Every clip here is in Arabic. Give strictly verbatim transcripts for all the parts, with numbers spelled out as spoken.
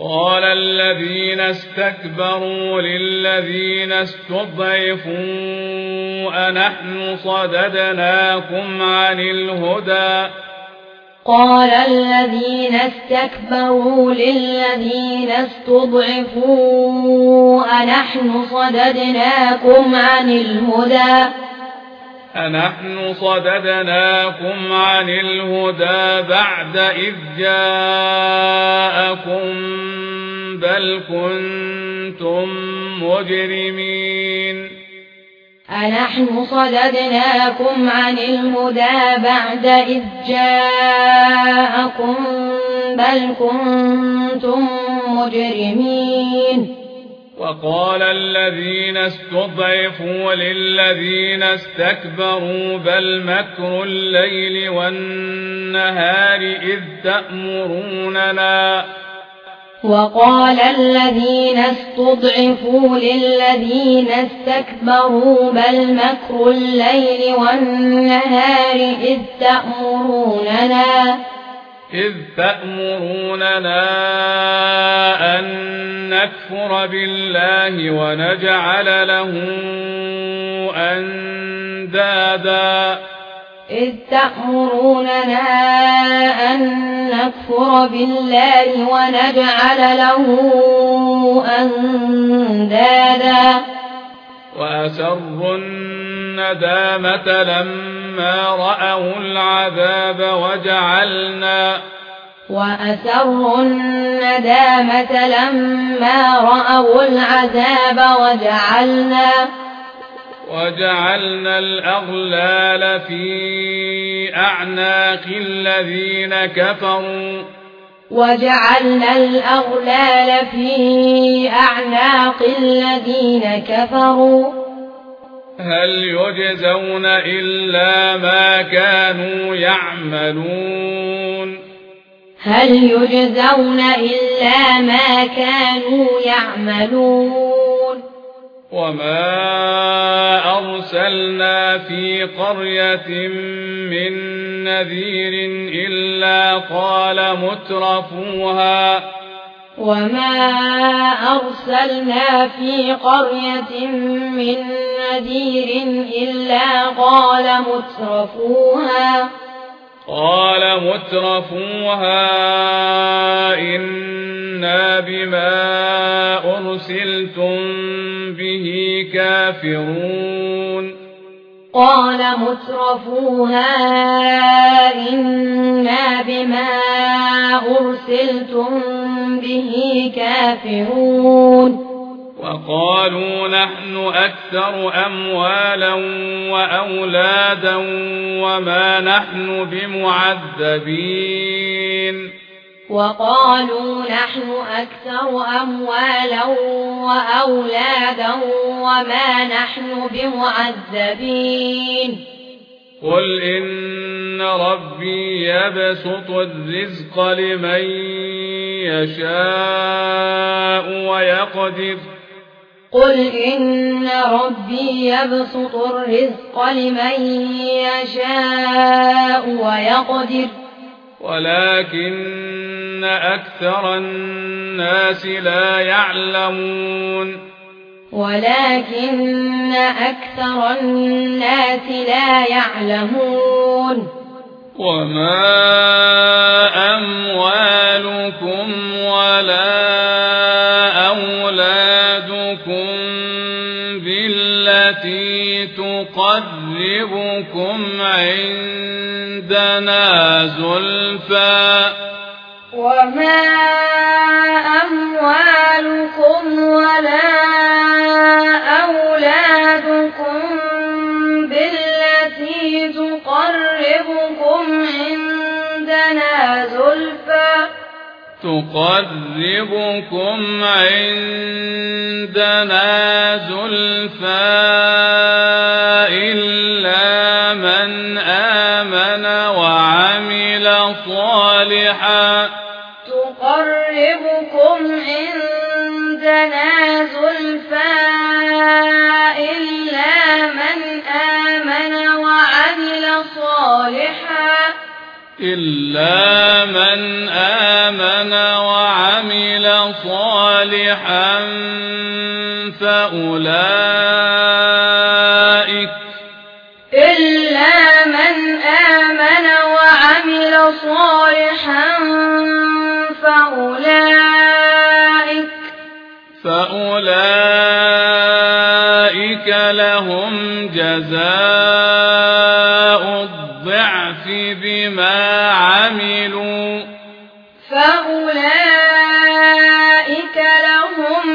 قال الذين استكبروا للذين استضعفوا أنحن صددناكم عن الهدى قال الذين استكبروا للذين استضعفوا أنحن صددناكم عن الهدى أنحن صددناكم عن الهدى بعد إذ جاءكم بل كنتم مجرمين أنحن صددناكم عن الهدى بعد إذ جاءكم بل كنتم مجرمين وقال الذين استضعفوا للذين استكبروا بل مكر الليل والنهار إذ تأمروننا وقال الذين استضعفوا للذين استكبروا بل مكر الليل والنهار إذ تأمروننا إذ تأمروننا أن نكفر بالله ونجعل له أندادا إذ تأمروننا أن نكفر بالله ونجعل له أندادا وأسروا الندامة لما رأوا العذاب وجعلنا وأسروا الندامة لما رأوا العذاب وجعلنا وجعلنا الأغلال في أعناق الذين كفروا وجعلنا الأغلال في أعناق الذين كفروا هل يجزون إلا ما كانوا يعملون هل يجزون إلا ما كانوا يعملون وما أرسلنا في قرية من نذير إلا قال مترفوها وما أرسلنا في قرية من نذير إلا قال مترفوها قال مترفوها إنا بما أرسلتم به كافرون قال مترفوها إنا بما أرسلتم به كافرون وقالوا نحن أكثر أموالا وأولادا وما نحن بمعذبين وقالوا نحن أكثر أموالا وأولادا وما نحن بمعذبين قل إن ربي يبسط الرزق لمن يشاء ويقدر قل إن ربي يبسط الرزق لمن يشاء ويقدر ولكن أكثر الناس لا يعلمون ولكن أكثر الناس لا يعلمون وما أموالكم ولا أولادكم بالتي تقربكم عندنا زلفى وما أموالكم ولا أولادكم بالتي تقربكم عندنا زلفى تقربكم عندنا زلفى إلا من آمن وعمل صالحا تقربكم عندنا زلفى إلا من آمن وعمل صالحا إلا من آمن وعمل صالحا فأولئك إلا من آمن وعمل صالحا فأولئك فأولئك لهم جزاء الضعف بما عملوا فأولئك لهم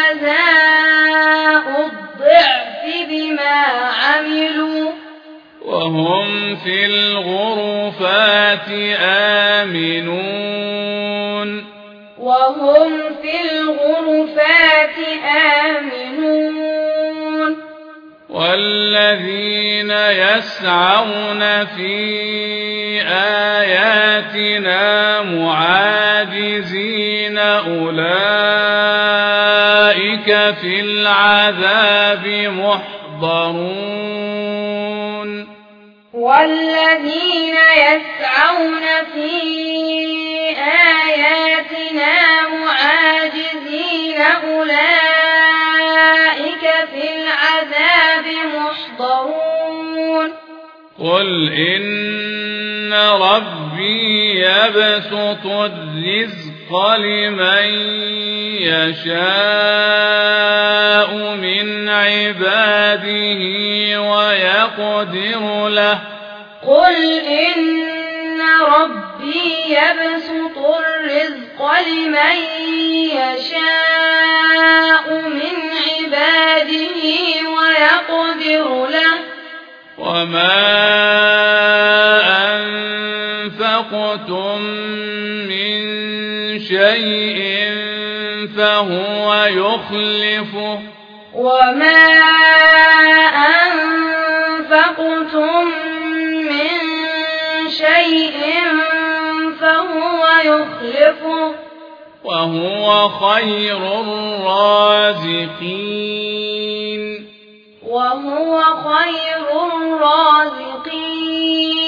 جزاء الضعف بما عملوا وهم في الغرفات آمنون وهم في الغرفات آمنون والذين يسعون في آياتنا معاجزين أولئك في العذاب محضرون والذين يسعون في آياتنا معاجزين أولئك في العذاب محضرون قل إن ربي يبسط الرزق لمن يشاء من عباده ويقدر له قل إن ربي يبسط الرزق لمن يشاء من عباده ويقدر له وما أنفقتم من شيء فهو يخلفه وما أنفقتم من شيء فهو يخلفه وهو خير الرازقين وهو خير الرازقين